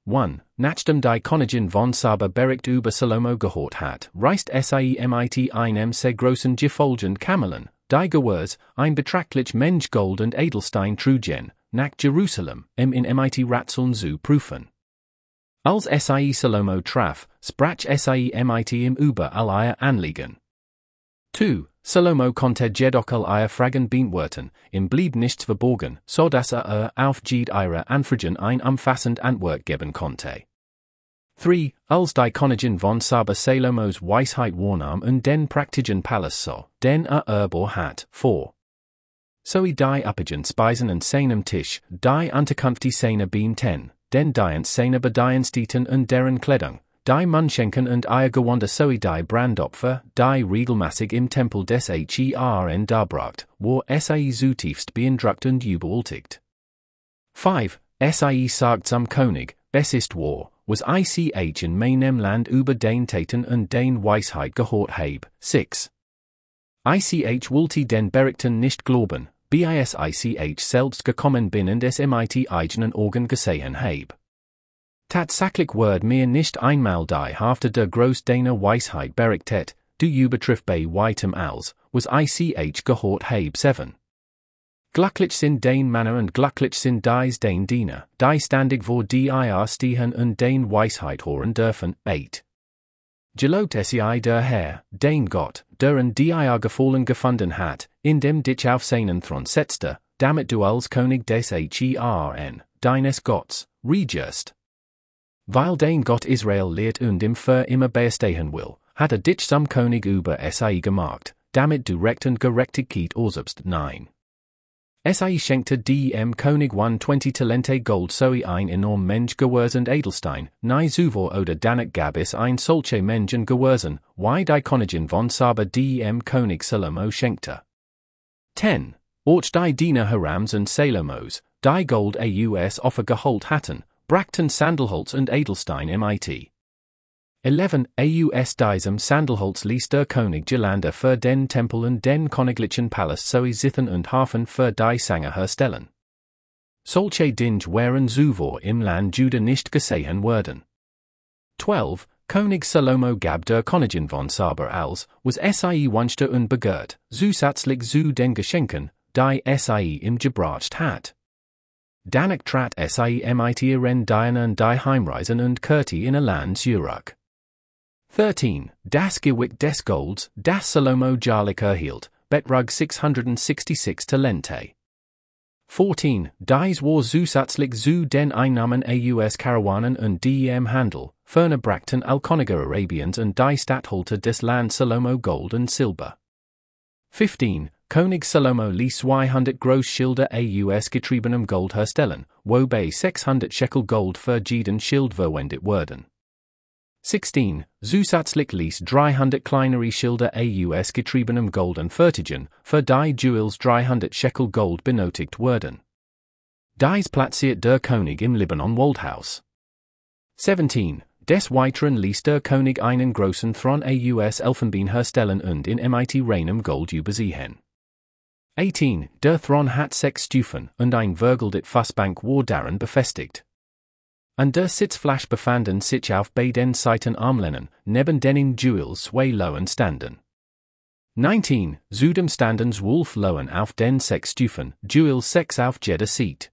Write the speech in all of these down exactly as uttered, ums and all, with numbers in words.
one. Nachdem die Königin von Saba Bericht über Salomo gehört hat, reist sie mit einem sehr großen Gefolge Kamelen, die Gewürz, ein betrachtlich Mensch Gold und Edelstein trugen, nach Jerusalem, um in mit Ratzeln zu prüfen. Als sie Salomo traf, sprach sie mit ihm über all ihr Anliegen. zwei. Salomo konnte jedoch all ihr Fragen beantworten, ihm blieb nichts verborgen, so dass er auf jede ihre Anfragen ein umfassend Antwort geben konnte. drei. Als die Königin von Saba Salomos Weisheit wahrnahm und den praktischen Palast so, den er erbor hat, vier. Sowie die üppigen Speisen und seinem Tisch, die Unterkunft die Szene beenten, den die Szene bediensteten und deren Kleidung, die Mundschenken und ihr Gewande sowie die Brandopfer, die regelmäßig im Tempel des Herrn darbracht, wo sie zutiefst beeindruckt und überwältigt. fünf. Sie sagt zum König, es ist wahr, was ich in meinem Land über den Taten und den Weisheit gehört habe. sechs. Ich wollte den Berichten nicht glauben, bis ich selbst gekommen bin und es mit eigenen Augen gesehen habe. Tatsächlich wird mir nicht einmal die Hälfte der Groß deiner Weisheit berichtet, du übertriff bei weitem als, was ich gehört habe. sieben. Glücklich sind den Männer und glücklich sind dies den Diener, die standig vor die ihr stehen und den Weisheit hören dürfen. acht. Gelobt sei der Herr, den Gott, deren die ihr gefallen gefunden hat, in dem dich auf seinen Thron setzte, damit du als König des Herrn, deines Gottes, regierst. Weil den Gott Israel lehrt und im für immer bestehen will, hat er dich zum König über sie gemacht, damit du Recht und Gerechtigkeit ausübst. neun. Sie schenkte dem König hundertzwanzig Talente Gold sowie ein enorm Mensch Gewürz und Edelstein, nie zuvor oder danach gab es ein solche Menschen Gewürzen, wie die Königin von Saba dem König Salomo schenkte. zehn. Ort die Diener Hirams und Salomos, die Gold aus Offer geholt hatten, brachten Sandelholz und Edelstein mit. elf. Aus diesem Sandelholz ließ der König Gelande für den Tempel und den königlichen Palast sowie Zithen und Hafen für die Sänger herstellen. Solche Dinge waren zuvor im Land Juda nicht gesehen worden. zwölf. König Salomo gab der Königin von Saba als, was sie wünschte und begehrt, zusätzlich zu den Geschenken, die sie ihm gebracht hat. Danach trat sie mit ihren Dienern und die Heimreisen und kehrte in ein Land zurück. dreizehn. Das Gewicht des Golds, das Salomo jährlich erhielt, betrug sechshundertsechsundsechzig Talente. vierzehn. Dies war zusätzlich zu den Einnahmen aus Karawanen und dem Handel, ferner brachten alle Könige Arabiens und die Statthalter des Landes Salomo Gold und Silber. fünfzehn. König Salomo ließ zweihundert Großschilde aus getriebenem Gold herstellen, wobei sechshundert Shekel Gold für jeden Schild verwendet wurden. sechzehn. Zusätzlich ließ dreihundert kleinere Schilde aus getriebenem Gold anfertigen, für die Jewels dreihundert Shekel Gold benötigt wurden. Dies platziert der König im Libanon-Waldhaus. siebzehn. Des Weiteren ließ der König einen großen Thron aus Elfenbein herstellen und in mit reinem Gold übersehen. achtzehn. Der Thron hat sechs Stufen und ein vergoldet Fassbank war darin befestigt. Und der Sitzfläche befanden sich auf beiden Seiten Armlehnen, neben denen Jewels zwei Lohen standen. neunzehn. Zudem standen zwölf Lohen auf den sechs Stufen, Jewels sechs auf jeder Seite.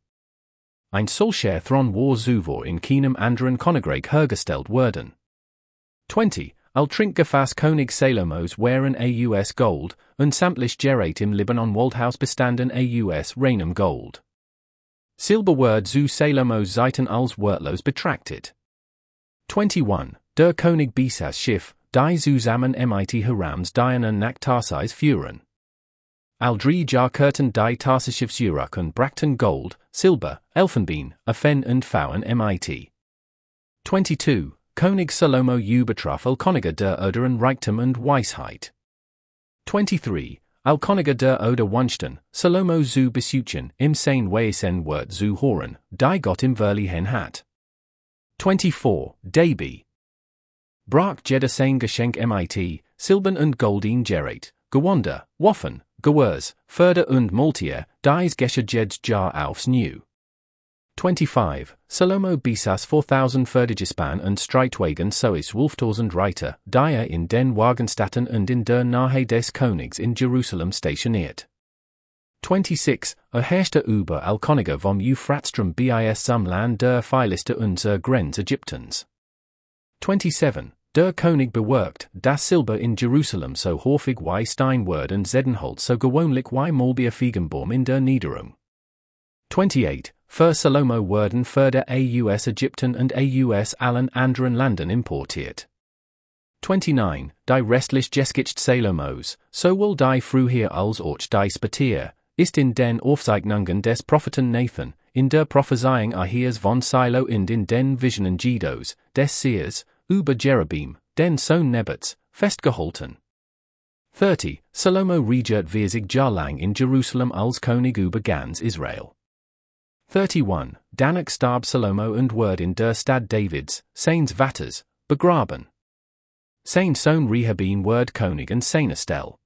Ein solcher Thron war zuvor in keinem anderen Königreich hergestellt worden. zwanzig. All Trinkgefäß König Salomos waren aus Gold, und sämtlich Gerät im Libanon-Waldhaus bestanden aus reinem Gold. Silber wird zu Salomos Seiten als wertlos betrachtet. einundzwanzig. Der König Bisas Schiff, die zusammen mit Hirams Diana nach Tarsis fuhren. All drei Jahr kehrten die Tarsischiffs zurück und brachten Gold, Silber, Elfenbein, Efen und Pfauen mit. zweiundzwanzig. König Salomo übertraf all Könige der Erde in Reichtum und Weisheit. dreiundzwanzig. All Könige der Erde wünschten, Salomo zu besuchen, im sein Wesen wird zu hören, die Gott im Verliehen hat. vierundzwanzig. Dabi. Brach jeder sein Geschenk mit, Silbern und Goldin Gerät, Gewande, Waffen, Gewürz, Förder und Multier, dies geschah jedes Jahr aufs New. twenty-five. Salomo Bisas four thousand Ferdigispan und Streitwagen so ist zwölftausend Reiter, die in den Wagenstätten und in der Nahe des Königs in Jerusalem stationiert. twenty-six. Er herrschte über all Könige vom Euphratstrom bis zum Land der Philister und zur Grenze Ägyptens. twenty-seven. Der König bewerkt, das Silber in Jerusalem so häufig wie Steinwert und Zeddenholz so gewöhnlich wie Maulbeer Feigenbaum in der Niederung. twenty-eight. Für Salomo wurden für der Aus Ägypten und Aus allen anderen Landen importiert. twenty-nine. Die restlich Geschichte Salomos, sowohl die früher als auch die später, ist in den Aufzeichnungen des Propheten Nathan, in der Prophezeiung Ahias von Silo und in den Visionen Gedos, des Seers, über Jerobeam, den Sohn Nebats, festgehalten. thirty. Salomo regiert vierzig Jahre lang in Jerusalem als König über ganz Israel. thirty-one. Danach starb Salomo und wurde in der Stadt Davids, seines Vaters, begraben. Sein Sohn Rehabeam wurde König und seine Stelle.